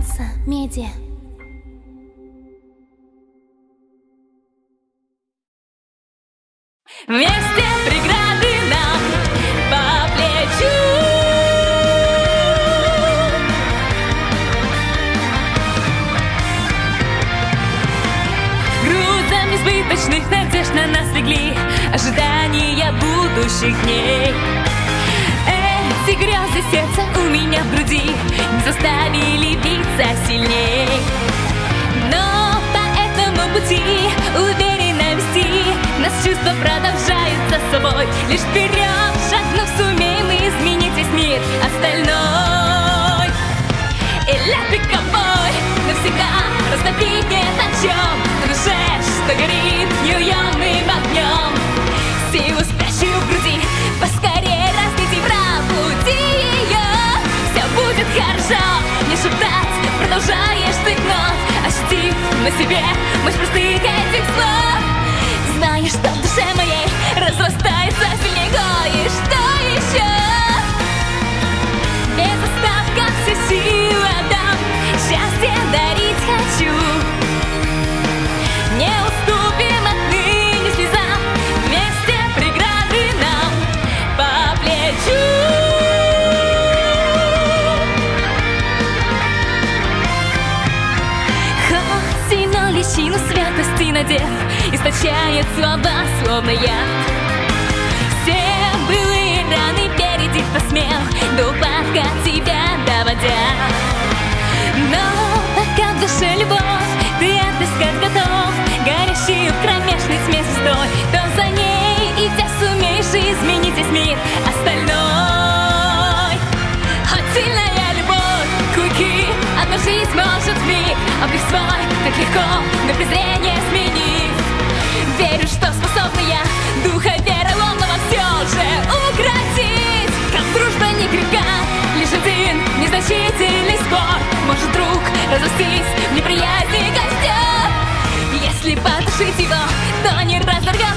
Альянса Медиа. Вместе преграды нам по плечу. Грузом несбыточных надежд на нас легли ожидания будущих дней. Эти грезы сердца у меня в груди не заставили биться сильней. Но по этому пути уверенно вести нас чувства продолжают за собой. Лишь вперед шагнув сумеем изменить весь мир остальной. И ляпиковой навсегда растопить нет о чем. В душе, что горит неуемным огнем. Силу спящую в груди поскорее разбить и пробуди ее. Все будет хорошо, не шептать продолжаешь ты вновь, ощутив на себе мощь простых этих слов. Знаешь, что в душе моей разрастается сильнее кое-что еще. Без остатка все силы отдам, счастье дарить хочу. Не уступим отныне слезам, вместе преграды нам по плечу. Хоть сильно личину святости надев, источает слова, словно яд. Все былые раны перейти посмел, до упадка тебя доводя. Но пока в душе любовь ты отыскать готов, горящий в кромешной тьме звездой, то за ней идя сумеешь изменить весь мир остальной. Хоть сильная любовь, клыки, одна жизнь может вмиг облик свой так легко, до презрения сменив. Верю, что способна я духа вероломного все же укротить. Как дружба не крепка, лишь один незначительный спор может вдруг разрастись в неприязни костер. Если потушить его, то не разорвет